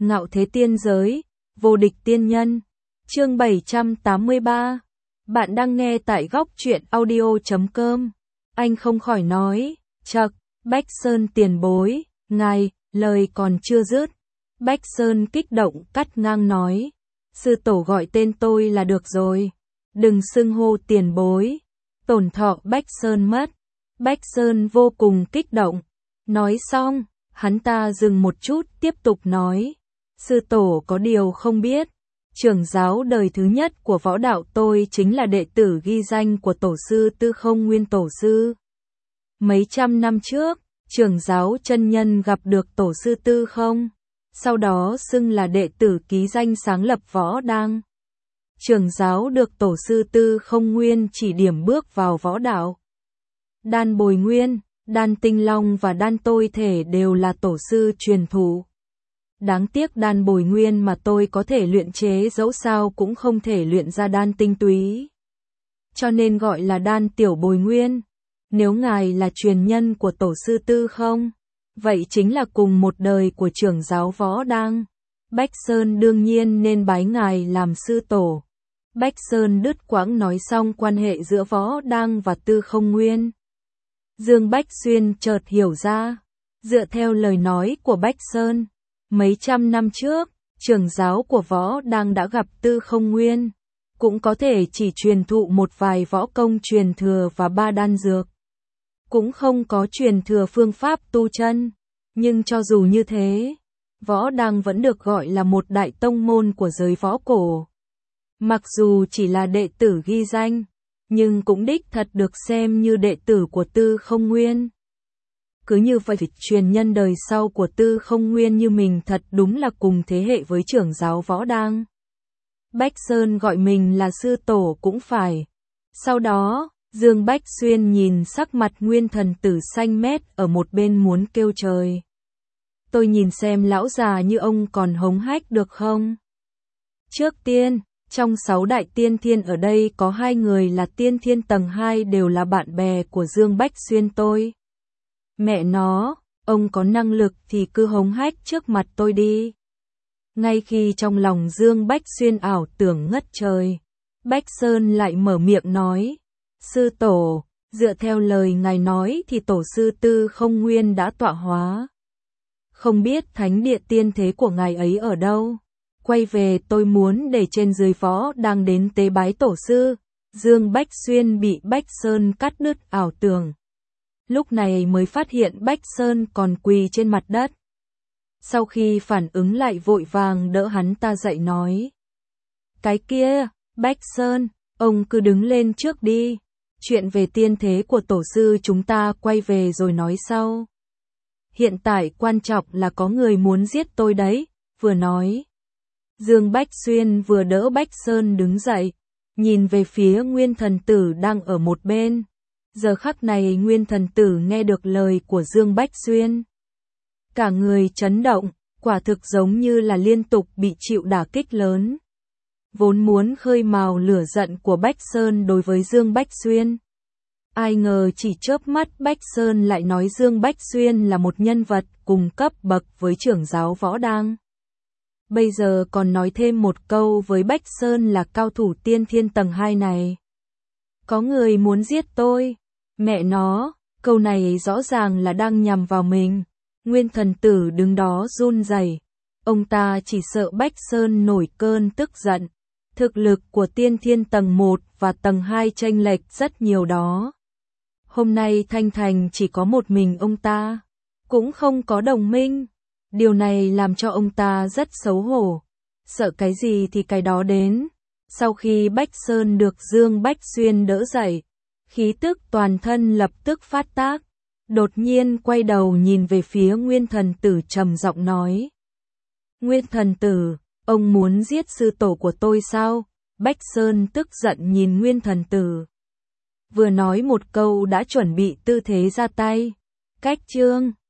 Ngạo thế tiên giới, vô địch tiên nhân. Chương 783. Bạn đang nghe tại góc truyện audio.com. Anh không khỏi nói, chậc, Bách Sơn tiền bối, ngài, lời còn chưa dứt. Bách Sơn kích động cắt ngang nói, sư tổ gọi tên tôi là được rồi, đừng xưng hô tiền bối, tổn thọ Bách Sơn mất. Bách Sơn vô cùng kích động. Nói xong, hắn ta dừng một chút tiếp tục nói, sư tổ có điều không biết, trưởng giáo đời thứ nhất của võ đạo tôi chính là đệ tử ghi danh của tổ sư Tư Không Nguyên tổ sư. Mấy trăm năm trước, trưởng giáo chân nhân gặp được tổ sư Tư Không, sau đó xưng là đệ tử ký danh sáng lập võ đăng. Trưởng giáo được tổ sư Tư Không Nguyên chỉ điểm bước vào võ đạo. Đan Bồi Nguyên, Đan Tinh Long và Đan Tôi Thể đều là tổ sư truyền thụ. Đáng tiếc Đan Bồi Nguyên mà tôi có thể luyện chế dẫu sao cũng không thể luyện ra đan tinh túy, cho nên gọi là Đan Tiểu Bồi Nguyên. Nếu ngài là truyền nhân của tổ sư Tư Không, vậy chính là cùng một đời của trưởng giáo võ đăng. Bách Sơn đương nhiên nên bái ngài làm sư tổ. Bách Sơn đứt quãng nói xong quan hệ giữa võ đăng và Tư Không Nguyên. Dương Bách Xuyên chợt hiểu ra, dựa theo lời nói của Bách Sơn, mấy trăm năm trước, trưởng giáo của võ đăng đã gặp Tư Không Nguyên, cũng có thể chỉ truyền thụ một vài võ công truyền thừa và 3 đan dược, cũng không có truyền thừa phương pháp tu chân, nhưng cho dù như thế, võ đăng vẫn được gọi là một đại tông môn của giới võ cổ. Mặc dù chỉ là đệ tử ghi danh, nhưng cũng đích thật được xem như đệ tử của Tư Không Nguyên. Cứ như vậy, truyền nhân đời sau của Tư Không Nguyên như mình thật đúng là cùng thế hệ với trưởng giáo võ đăng. Bách Sơn gọi mình là sư tổ cũng phải. Sau đó, Dương Bách Xuyên nhìn sắc mặt Nguyên Thần Tử xanh mét ở một bên muốn kêu trời. Tôi nhìn xem lão già như ông còn hống hách được không? Trước tiên, trong 6 đại tiên thiên ở đây có 2 người là tiên thiên tầng 2 đều là bạn bè của Dương Bách Xuyên tôi. Mẹ nó, ông có năng lực thì cứ hống hách trước mặt tôi đi. Ngay khi trong lòng Dương Bách Xuyên ảo tưởng ngất trời, Bách Sơn lại mở miệng nói, sư tổ, dựa theo lời ngài nói thì tổ sư Tư Không Nguyên đã tọa hóa. Không biết thánh địa tiên thế của ngài ấy ở đâu? Quay về tôi muốn để trên dưới võ đang đến tế bái tổ sư. Dương Bách Xuyên bị Bách Sơn cắt đứt ảo tưởng. Lúc này mới phát hiện Bách Sơn còn quỳ trên mặt đất. Sau khi phản ứng lại vội vàng đỡ hắn ta dậy nói. Cái kia, Bách Sơn, ông cứ đứng lên trước đi. Chuyện về tiên thế của tổ sư chúng ta quay về rồi nói sau. Hiện tại quan trọng là có người muốn giết tôi đấy, vừa nói. Dương Bách Xuyên vừa đỡ Bách Sơn đứng dậy, nhìn về phía Nguyên Thần Tử đang ở một bên. Giờ khắc này Nguyên Thần Tử nghe được lời của Dương Bách Xuyên. Cả người chấn động, quả thực giống như là liên tục bị chịu đả kích lớn. Vốn muốn khơi mào lửa giận của Bách Sơn đối với Dương Bách Xuyên. Ai ngờ chỉ chớp mắt Bách Sơn lại nói Dương Bách Xuyên là một nhân vật cùng cấp bậc với trưởng giáo võ đăng. Bây giờ còn nói thêm một câu với Bách Sơn là cao thủ tiên thiên tầng 2 này. Có người muốn giết tôi. Mẹ nó, câu này rõ ràng là đang nhằm vào mình. Nguyên Thần Tử đứng đó run rẩy. Ông ta chỉ sợ Bách Sơn nổi cơn tức giận. Thực lực của tiên thiên tầng 1 và tầng 2 chênh lệch rất nhiều đó. Hôm nay Thanh Thành chỉ có một mình ông ta, cũng không có đồng minh. Điều này làm cho ông ta rất xấu hổ. Sợ cái gì thì cái đó đến. Sau khi Bách Sơn được Dương Bách Xuyên đỡ dậy, khí tức toàn thân lập tức phát tác. Đột nhiên quay đầu nhìn về phía Nguyên Thần Tử trầm giọng nói. Nguyên Thần Tử, ông muốn giết sư tổ của tôi sao? Bách Sơn tức giận nhìn Nguyên Thần Tử. Vừa nói một câu đã chuẩn bị tư thế ra tay. Cách chương